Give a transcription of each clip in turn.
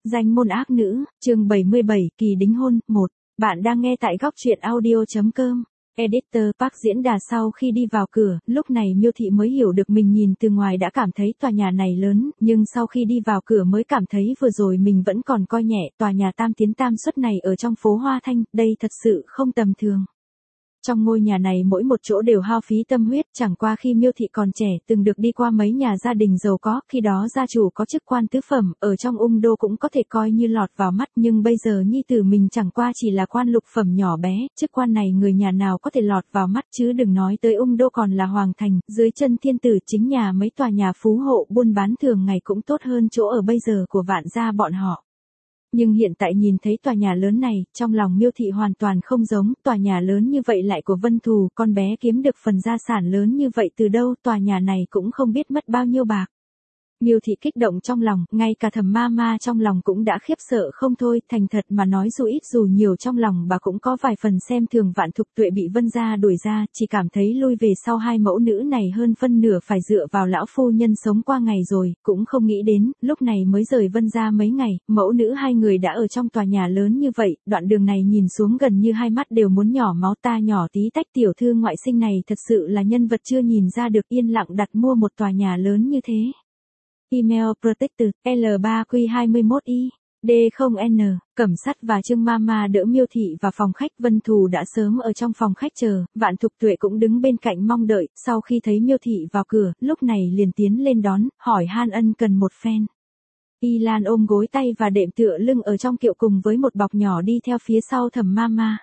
Danh môn ác nữ, chương 77, kỳ đính hôn, 1. Bạn đang nghe tại góc truyện audio.com. Editor Park diễn đà sau khi đi vào cửa, lúc này Miêu Thị mới hiểu được mình nhìn từ ngoài đã cảm thấy tòa nhà này lớn, nhưng sau khi đi vào cửa mới cảm thấy vừa rồi mình vẫn còn coi nhẹ tòa nhà tam tiến tam xuất này ở trong phố Hoa Thanh, đây thật sự không tầm thường. Trong ngôi nhà này mỗi một chỗ đều hao phí tâm huyết, chẳng qua khi Miêu Thị còn trẻ từng được đi qua mấy nhà gia đình giàu có, khi đó gia chủ có chức quan tứ phẩm, ở trong Ung Đô cũng có thể coi như lọt vào mắt, nhưng bây giờ nhi tử mình chẳng qua chỉ là quan lục phẩm nhỏ bé, chức quan này người nhà nào có thể lọt vào mắt chứ đừng nói tới Ung Đô còn là Hoàng Thành, dưới chân thiên tử chính nhà mấy tòa nhà phú hộ buôn bán thường ngày cũng tốt hơn chỗ ở bây giờ của Vạn gia bọn họ. Nhưng hiện tại nhìn thấy tòa nhà lớn này, trong lòng Miêu Thị hoàn toàn không giống, tòa nhà lớn như vậy lại của Vân Thù, con bé kiếm được phần gia sản lớn như vậy từ đâu, tòa nhà này cũng không biết mất bao nhiêu bạc. Miêu Thị kích động trong lòng, ngay cả Thẩm Ma trong lòng cũng đã khiếp sợ không thôi, thành thật mà nói dù ít dù nhiều trong lòng bà cũng có vài phần xem thường Vạn Thục Tuệ bị Vân gia đuổi ra, chỉ cảm thấy lui về sau hai mẫu nữ này hơn phân nửa phải dựa vào lão phu nhân sống qua ngày rồi, cũng không nghĩ đến, lúc này mới rời Vân gia mấy ngày, mẫu nữ hai người đã ở trong tòa nhà lớn như vậy, đoạn đường này nhìn xuống gần như hai mắt đều muốn nhỏ máu, ta nhỏ tí tách tiểu thư ngoại sinh này thật sự là nhân vật chưa nhìn ra được, yên lặng đặt mua một tòa nhà lớn như thế. Email Protector, L3Q21I, D0N, Cẩm Sắt và Trương Mama đỡ Miêu Thị vào phòng khách, Vân Thù đã sớm ở trong phòng khách chờ, Vạn Thục Tuệ cũng đứng bên cạnh mong đợi, sau khi thấy Miêu Thị vào cửa, lúc này liền tiến lên đón, hỏi han ân cần một phen. Y Lan ôm gối tay và đệm tựa lưng ở trong kiệu cùng với một bọc nhỏ đi theo phía sau Thẩm Mama.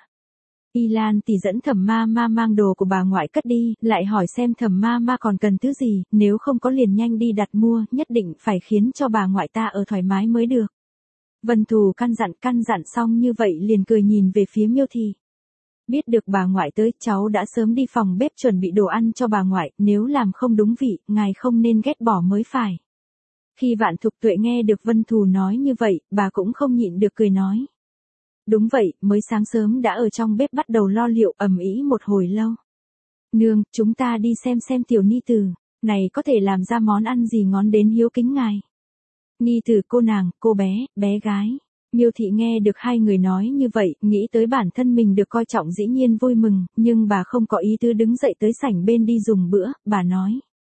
Y Lan tỷ dẫn Thẩm Mama mang đồ của bà ngoại cất đi, lại hỏi xem Thẩm Mama còn cần thứ gì, nếu không có liền nhanh đi đặt mua, nhất định phải khiến cho bà ngoại ta ở thoải mái mới được. Vân Thù căn dặn xong như vậy liền cười nhìn về phía Miêu Thị. Biết được bà ngoại tới, cháu đã sớm đi phòng bếp chuẩn bị đồ ăn cho bà ngoại, nếu làm không đúng vị, ngài không nên ghét bỏ mới phải. Khi Vạn Thục Tuệ nghe được Vân Thù nói như vậy, bà cũng không nhịn được cười nói. Đúng vậy, mới sáng sớm đã ở trong bếp bắt đầu lo liệu ầm ĩ một hồi lâu. Nương, chúng ta đi xem tiểu ni tử, này có thể làm ra món ăn gì ngon đến hiếu kính ngài. Ni tử cô nàng, cô bé gái. Miêu Thị nghe được hai người nói như vậy, nghĩ tới bản thân mình được coi trọng dĩ nhiên vui mừng, nhưng bà không có ý tứ đứng dậy tới sảnh bên đi dùng bữa, bà nói.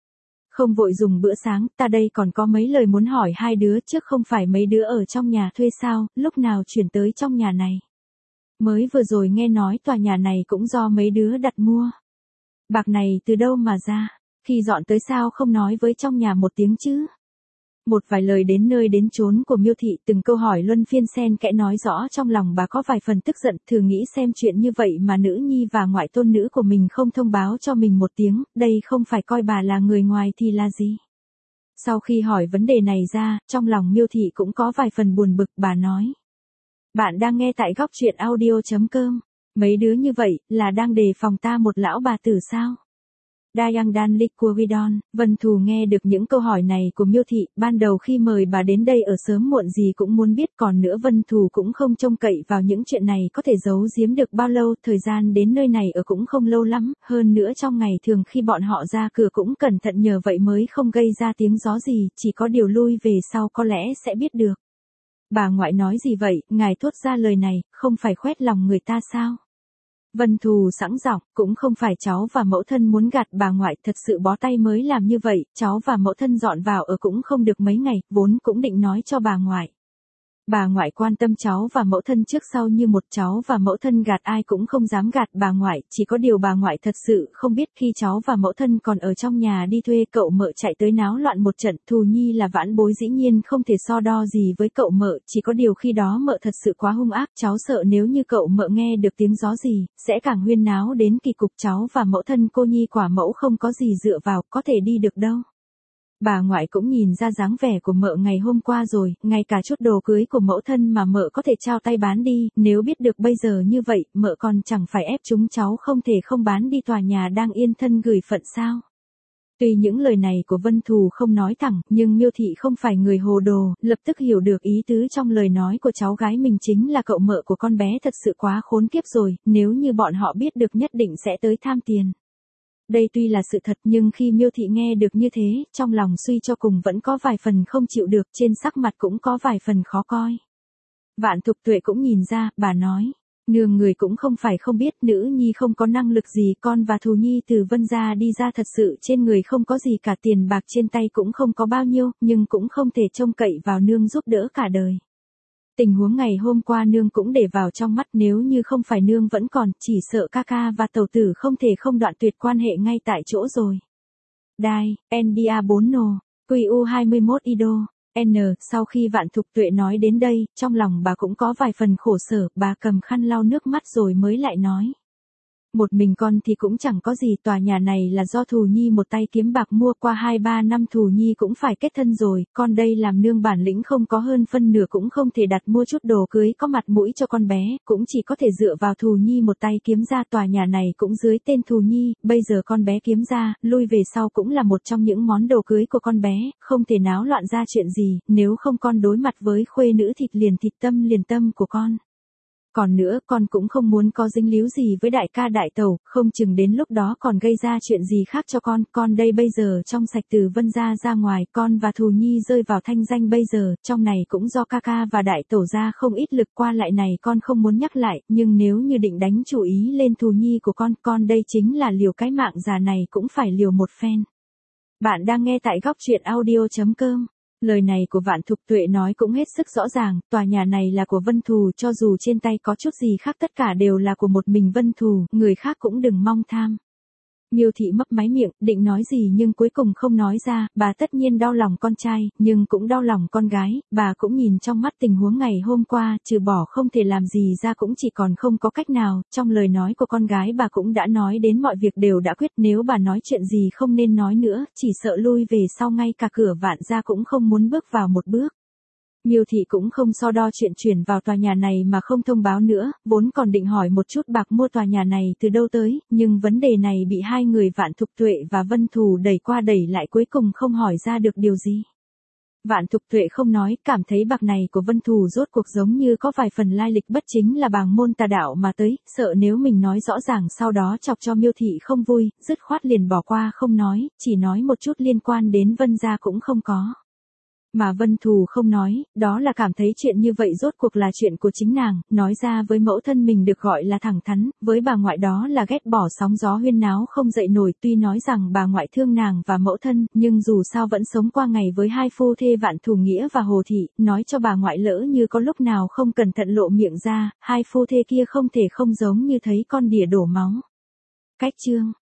Không vội dùng bữa sáng, ta đây còn có mấy lời muốn hỏi hai đứa, trước không phải mấy đứa ở trong nhà thuê sao, lúc nào chuyển tới trong nhà này. Mới vừa rồi nghe nói tòa nhà này cũng do mấy đứa đặt mua. Bạc này từ đâu mà ra, khi dọn tới sao không nói với trong nhà một tiếng chứ. Một vài lời đến nơi đến chốn của Miêu Thị, từng câu hỏi luân phiên xen kẽ nói rõ trong lòng bà có vài phần tức giận, thử nghĩ xem chuyện như vậy mà nữ nhi và ngoại tôn nữ của mình không thông báo cho mình một tiếng, đây không phải coi bà là người ngoài thì là gì. Sau khi hỏi vấn đề này ra, trong lòng Miêu Thị cũng có vài phần buồn bực, bà nói. Bạn đang nghe tại góc truyện audio.com, mấy đứa như vậy, là đang đề phòng ta một lão bà tử sao? Dayang Dan Liquidon, Vân Thù nghe được những câu hỏi này của Miêu Thị, ban đầu khi mời bà đến đây ở sớm muộn gì cũng muốn biết, còn nữa Vân Thù cũng không trông cậy vào những chuyện này có thể giấu giếm được bao lâu, thời gian đến nơi này ở cũng không lâu lắm, hơn nữa trong ngày thường khi bọn họ ra cửa cũng cẩn thận, nhờ vậy mới không gây ra tiếng gió gì, chỉ có điều lui về sau có lẽ sẽ biết được. Bà ngoại nói gì vậy, ngài thốt ra lời này, không phải khoét lòng người ta sao? Vân Thù sẵn giọng, cũng không phải cháu và mẫu thân muốn gạt bà ngoại, thật sự bó tay mới làm như vậy, cháu và mẫu thân dọn vào ở cũng không được mấy ngày, vốn cũng định nói cho bà ngoại. Bà ngoại quan tâm cháu và mẫu thân trước sau như một, cháu và mẫu thân gạt ai cũng không dám gạt bà ngoại, chỉ có điều bà ngoại thật sự không biết khi cháu và mẫu thân còn ở trong nhà đi thuê cậu mợ chạy tới náo loạn một trận, Thù Nhi là vãn bối dĩ nhiên không thể so đo gì với cậu mợ, chỉ có điều khi đó mợ thật sự quá hung ác, cháu sợ nếu như cậu mợ nghe được tiếng gió gì, sẽ càng huyên náo đến kỳ cục, cháu và mẫu thân cô nhi quả mẫu không có gì dựa vào, có thể đi được đâu. Bà ngoại cũng nhìn ra dáng vẻ của mợ ngày hôm qua rồi, ngay cả chút đồ cưới của mẫu thân mà mợ có thể trao tay bán đi, nếu biết được bây giờ như vậy, mợ còn chẳng phải ép chúng cháu không thể không bán đi tòa nhà đang yên thân gửi phận sao. Tuy những lời này của Vân Thù không nói thẳng, nhưng Miêu Thị không phải người hồ đồ, lập tức hiểu được ý tứ trong lời nói của cháu gái mình chính là cậu mợ của con bé thật sự quá khốn kiếp rồi, nếu như bọn họ biết được nhất định sẽ tới tham tiền. Đây tuy là sự thật nhưng khi Miêu Thị nghe được như thế, trong lòng suy cho cùng vẫn có vài phần không chịu được, trên sắc mặt cũng có vài phần khó coi. Vạn Thục Tuệ cũng nhìn ra, bà nói. Nương người cũng không phải không biết nữ nhi không có năng lực gì, con và Thù Nhi từ Vân gia đi ra thật sự trên người không có gì cả, tiền bạc trên tay cũng không có bao nhiêu, nhưng cũng không thể trông cậy vào nương giúp đỡ cả đời. Tình huống ngày hôm qua nương cũng để vào trong mắt, nếu như không phải nương vẫn còn, chỉ sợ ca ca và tẩu tử không thể không đoạn tuyệt quan hệ ngay tại chỗ rồi. Đai, NDA4 Nô, QU21 Ido. Sau khi Vạn Thục Tuệ nói đến đây, trong lòng bà cũng có vài phần khổ sở, bà cầm khăn lau nước mắt rồi mới lại nói. Một mình con thì cũng chẳng có gì, tòa nhà này là do Thù Nhi một tay kiếm bạc mua, qua 2-3 năm Thù Nhi cũng phải kết thân rồi, con đây làm nương bản lĩnh không có hơn phân nửa cũng không thể đặt mua chút đồ cưới có mặt mũi cho con bé, cũng chỉ có thể dựa vào Thù Nhi một tay kiếm ra, tòa nhà này cũng dưới tên Thù Nhi, bây giờ con bé kiếm ra, lui về sau cũng là một trong những món đồ cưới của con bé, không thể náo loạn ra chuyện gì, nếu không con đối mặt với khuê nữ thịt liền tâm của con. Còn nữa, con cũng không muốn có dính líu gì với đại ca đại tẩu, không chừng đến lúc đó còn gây ra chuyện gì khác cho con đây bây giờ trong sạch từ Vân gia ra ngoài, con và Thù Nhi rơi vào thanh danh bây giờ, trong này cũng do ca ca và đại tẩu ra không ít lực, qua lại này con không muốn nhắc lại, nhưng nếu như định đánh chủ ý lên Thù Nhi của con đây chính là liều cái mạng già này cũng phải liều một phen. Bạn đang nghe tại góc truyện audio.com. Lời này của Vạn Thục Tuệ nói cũng hết sức rõ ràng, tòa nhà này là của Vân Thù, cho dù trên tay có chút gì khác tất cả đều là của một mình Vân Thù, người khác cũng đừng mong tham. Miêu Thị mấp máy miệng, định nói gì nhưng cuối cùng không nói ra, bà tất nhiên đau lòng con trai, nhưng cũng đau lòng con gái, bà cũng nhìn trong mắt tình huống ngày hôm qua, trừ bỏ không thể làm gì ra cũng chỉ còn không có cách nào, trong lời nói của con gái bà cũng đã nói đến mọi việc đều đã quyết, nếu bà nói chuyện gì không nên nói nữa, chỉ sợ lui về sau ngay cả cửa Vạn gia cũng không muốn bước vào một bước. Miêu Thị cũng không so đo chuyện chuyển vào tòa nhà này mà không thông báo nữa, vốn còn định hỏi một chút bạc mua tòa nhà này từ đâu tới, nhưng vấn đề này bị hai người Vạn Thục Tuệ và Vân Thù đẩy qua đẩy lại cuối cùng không hỏi ra được điều gì. Vạn Thục Tuệ không nói, cảm thấy bạc này của Vân Thù rốt cuộc giống như có vài phần lai lịch bất chính là bàng môn tà đạo mà tới, sợ nếu mình nói rõ ràng sau đó chọc cho Miêu Thị không vui, dứt khoát liền bỏ qua không nói, chỉ nói một chút liên quan đến Vân gia cũng không có. Mà Vân Thù không nói, đó là cảm thấy chuyện như vậy rốt cuộc là chuyện của chính nàng, nói ra với mẫu thân mình được gọi là thẳng thắn, với bà ngoại đó là ghét bỏ sóng gió huyên náo không dậy nổi, tuy nói rằng bà ngoại thương nàng và mẫu thân, nhưng dù sao vẫn sống qua ngày với hai phu thê Vạn Thù Nghĩa và Hồ Thị, nói cho bà ngoại lỡ như có lúc nào không cẩn thận lộ miệng ra, hai phu thê kia không thể không giống như thấy con đỉa đổ máu. Cách chương